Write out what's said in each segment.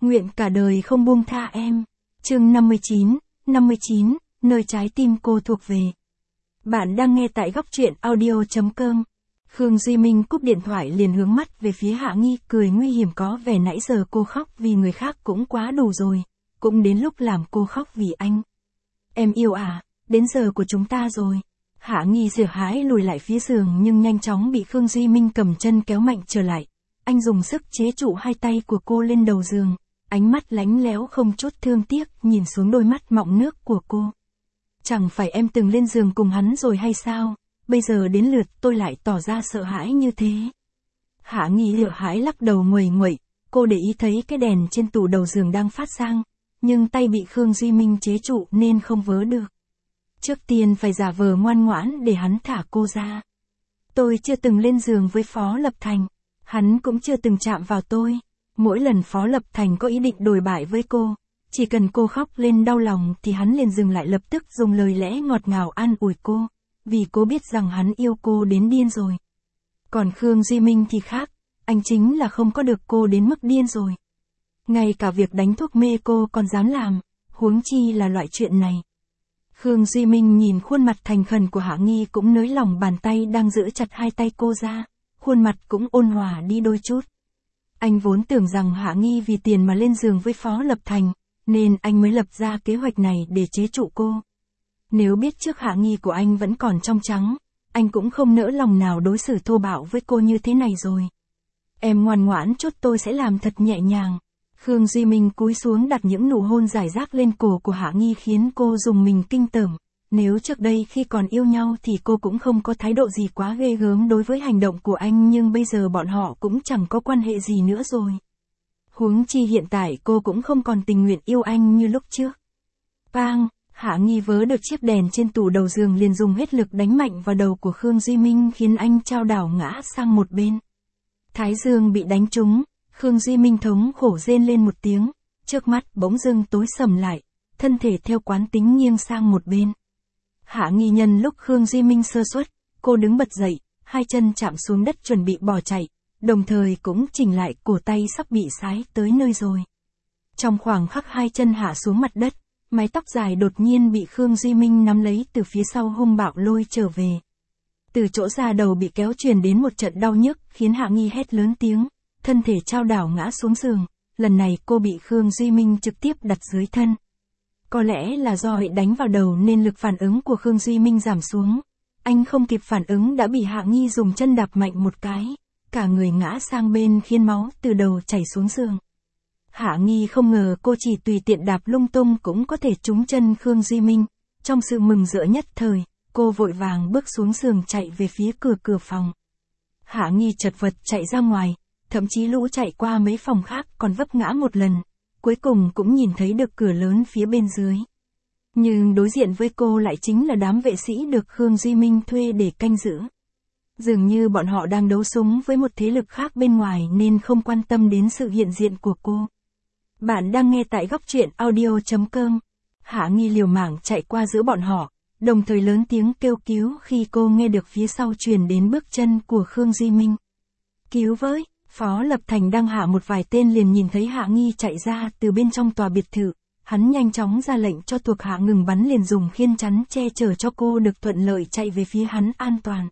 Nguyện cả đời không buông tha em. Chương 59, nơi trái tim cô thuộc về. Bạn đang nghe tại góc truyện audio.com. Khương Duy Minh cúp điện thoại liền hướng mắt về phía Hạ Nghi, cười nguy hiểm, có vẻ nãy giờ cô khóc vì người khác cũng quá đủ rồi, cũng đến lúc làm cô khóc vì anh. Em yêu à, đến giờ của chúng ta rồi. Hạ Nghi dựa hái lùi lại phía giường nhưng nhanh chóng bị Khương Duy Minh cầm chân kéo mạnh trở lại. Anh dùng sức chế trụ hai tay của cô lên đầu giường, ánh mắt lánh léo không chút thương tiếc nhìn xuống đôi mắt mọng nước của cô. Chẳng phải em từng lên giường cùng hắn rồi hay sao, bây giờ đến lượt tôi lại tỏ ra sợ hãi như thế. Hạ Nghi sợ hãi lắc đầu nguầy nguậy, cô để ý thấy cái đèn trên tủ đầu giường đang phát sang, nhưng tay bị Khương Duy Minh chế trụ nên không vớ được. Trước tiên phải giả vờ ngoan ngoãn để hắn thả cô ra. Tôi chưa từng lên giường với Phó Lập Thành, hắn cũng chưa từng chạm vào tôi. Mỗi lần Phó Lập Thành có ý định đồi bại với cô, chỉ cần cô khóc lên đau lòng thì hắn liền dừng lại, lập tức dùng lời lẽ ngọt ngào an ủi cô, vì cô biết rằng hắn yêu cô đến điên rồi. Còn Khương Duy Minh thì khác, anh chính là không có được cô đến mức điên rồi. Ngay cả việc đánh thuốc mê cô còn dám làm, huống chi là loại chuyện này. Khương Duy Minh nhìn khuôn mặt thành khẩn của Hạ Nghi cũng nới lỏng bàn tay đang giữ chặt hai tay cô ra, khuôn mặt cũng ôn hòa đi đôi chút. Anh vốn tưởng rằng Hạ Nghi vì tiền mà lên giường với Phó Lập Thành, nên anh mới lập ra kế hoạch này để chế trụ cô. Nếu biết trước Hạ Nghi của anh vẫn còn trong trắng, anh cũng không nỡ lòng nào đối xử thô bạo với cô như thế này rồi. Em ngoan ngoãn chút, tôi sẽ làm thật nhẹ nhàng. Khương Duy Minh cúi xuống đặt những nụ hôn rải rác lên cổ của Hạ Nghi khiến cô rùng mình kinh tởm. Nếu trước đây khi còn yêu nhau thì cô cũng không có thái độ gì quá ghê gớm đối với hành động của anh, nhưng bây giờ bọn họ cũng chẳng có quan hệ gì nữa rồi. Huống chi hiện tại cô cũng không còn tình nguyện yêu anh như lúc trước. Bang, Hạ Nghi vớ được chiếc đèn trên tủ đầu giường liền dùng hết lực đánh mạnh vào đầu của Khương Duy Minh khiến anh chao đảo ngã sang một bên. Thái dương bị đánh trúng, Khương Duy Minh thống khổ rên lên một tiếng, trước mắt bỗng dưng tối sầm lại, thân thể theo quán tính nghiêng sang một bên. Hạ Nghi nhân lúc Khương Duy Minh sơ suất, cô đứng bật dậy, hai chân chạm xuống đất chuẩn bị bỏ chạy, đồng thời cũng chỉnh lại cổ tay sắp bị sái tới nơi rồi. Trong khoảng khắc hai chân hạ xuống mặt đất, mái tóc dài đột nhiên bị Khương Duy Minh nắm lấy từ phía sau hung bạo lôi trở về. Từ chỗ da đầu bị kéo truyền đến một trận đau nhức khiến Hạ Nghi hét lớn tiếng, thân thể chao đảo ngã xuống giường, lần này cô bị Khương Duy Minh trực tiếp đặt dưới thân. Có lẽ là do bị đánh vào đầu nên lực phản ứng của Khương Duy Minh giảm xuống. Anh không kịp phản ứng đã bị Hạ Nghi dùng chân đạp mạnh một cái, cả người ngã sang bên khiến máu từ đầu chảy xuống giường. Hạ Nghi không ngờ cô chỉ tùy tiện đạp lung tung cũng có thể trúng chân Khương Duy Minh. Trong sự mừng rỡ nhất thời, cô vội vàng bước xuống giường chạy về phía cửa phòng. Hạ Nghi chật vật chạy ra ngoài, thậm chí lũ chạy qua mấy phòng khác còn vấp ngã một lần, cuối cùng cũng nhìn thấy được cửa lớn phía bên dưới. Nhưng đối diện với cô lại chính là đám vệ sĩ được Khương Duy Minh thuê để canh giữ. Dường như bọn họ đang đấu súng với một thế lực khác bên ngoài nên không quan tâm đến sự hiện diện của cô. Bạn đang nghe tại góc truyện audio.com. Hạ Nghi liều mạng chạy qua giữa bọn họ, đồng thời lớn tiếng kêu cứu khi cô nghe được phía sau truyền đến bước chân của Khương Duy Minh. Cứu với! Phó Lập Thành đang hạ một vài tên liền nhìn thấy Hạ Nghi chạy ra từ bên trong tòa biệt thự, hắn nhanh chóng ra lệnh cho thuộc hạ ngừng bắn, liền dùng khiên chắn che chở cho cô được thuận lợi chạy về phía hắn an toàn.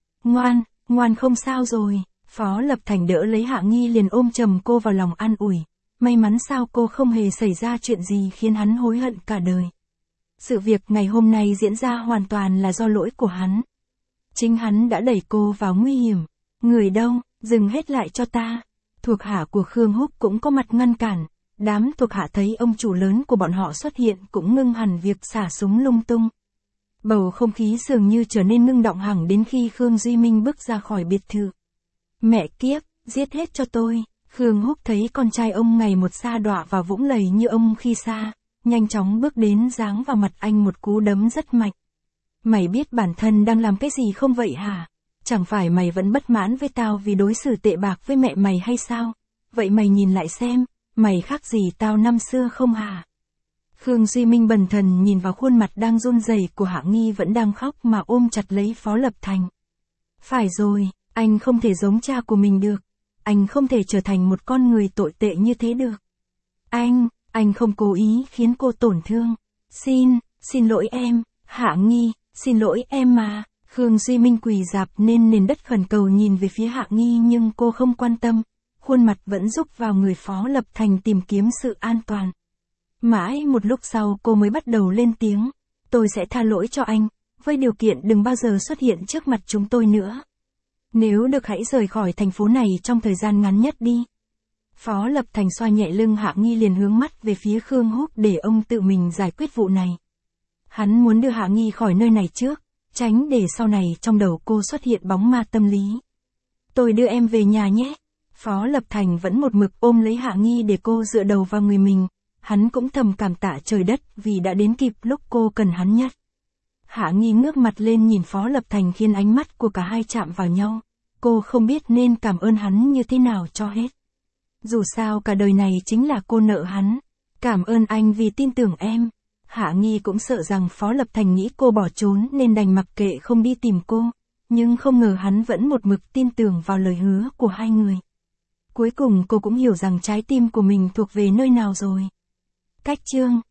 Ngoan không sao rồi. Phó Lập Thành đỡ lấy Hạ Nghi liền ôm chầm cô vào lòng an ủi. May mắn sao cô không hề xảy ra chuyện gì khiến hắn hối hận cả đời. Sự việc ngày hôm nay diễn ra hoàn toàn là do lỗi của hắn. Chính hắn đã đẩy cô vào nguy hiểm. Người đâu, dừng hết lại cho ta. Thuộc hạ của Khương Húc cũng có mặt ngăn cản. Đám thuộc hạ thấy ông chủ lớn của bọn họ xuất hiện cũng ngưng hẳn việc xả súng lung tung. Bầu không khí dường như trở nên ngưng động hẳn đến khi Khương Duy Minh bước ra khỏi biệt thự. Mẹ kiếp, giết hết cho tôi. Khương Húc thấy con trai ông ngày một sa đọa vào vũng lầy như ông khi xa, nhanh chóng bước đến giáng vào mặt anh một cú đấm rất mạnh. Mày biết bản thân đang làm cái gì không vậy hả? Chẳng phải mày vẫn bất mãn với tao vì đối xử tệ bạc với mẹ mày hay sao? Vậy mày nhìn lại xem, mày khác gì tao năm xưa không hả? Khương Duy Minh bần thần nhìn vào khuôn mặt đang run rẩy của Hạ Nghi vẫn đang khóc mà ôm chặt lấy Phó Lập Thành. Phải rồi, anh không thể giống cha của mình được. Anh không thể trở thành một con người tồi tệ như thế được. Anh không cố ý khiến cô tổn thương. Xin lỗi em, Hạ Nghi, xin lỗi em mà. Khương Duy Minh quỳ rạp nên nền đất khẩn cầu nhìn về phía Hạ Nghi nhưng cô không quan tâm, khuôn mặt vẫn rúc vào người Phó Lập Thành tìm kiếm sự an toàn. Mãi một lúc sau cô mới bắt đầu lên tiếng, tôi sẽ tha lỗi cho anh, với điều kiện đừng bao giờ xuất hiện trước mặt chúng tôi nữa. Nếu được hãy rời khỏi thành phố này trong thời gian ngắn nhất đi. Phó Lập Thành xoa nhẹ lưng Hạ Nghi liền hướng mắt về phía Khương Húc để ông tự mình giải quyết vụ này. Hắn muốn đưa Hạ Nghi khỏi nơi này trước, tránh để sau này trong đầu cô xuất hiện bóng ma tâm lý. Tôi đưa em về nhà nhé. Phó Lập Thành vẫn một mực ôm lấy Hạ Nghi để cô dựa đầu vào người mình. Hắn cũng thầm cảm tạ trời đất vì đã đến kịp lúc cô cần hắn nhất. Hạ Nghi ngước mặt lên nhìn Phó Lập Thành khiến ánh mắt của cả hai chạm vào nhau. Cô không biết nên cảm ơn hắn như thế nào cho hết. Dù sao cả đời này chính là cô nợ hắn. Cảm ơn anh vì tin tưởng em. Hạ Nghi cũng sợ rằng Phó Lập Thành nghĩ cô bỏ trốn nên đành mặc kệ không đi tìm cô. Nhưng không ngờ hắn vẫn một mực tin tưởng vào lời hứa của hai người. Cuối cùng cô cũng hiểu rằng trái tim của mình thuộc về nơi nào rồi. Cách chương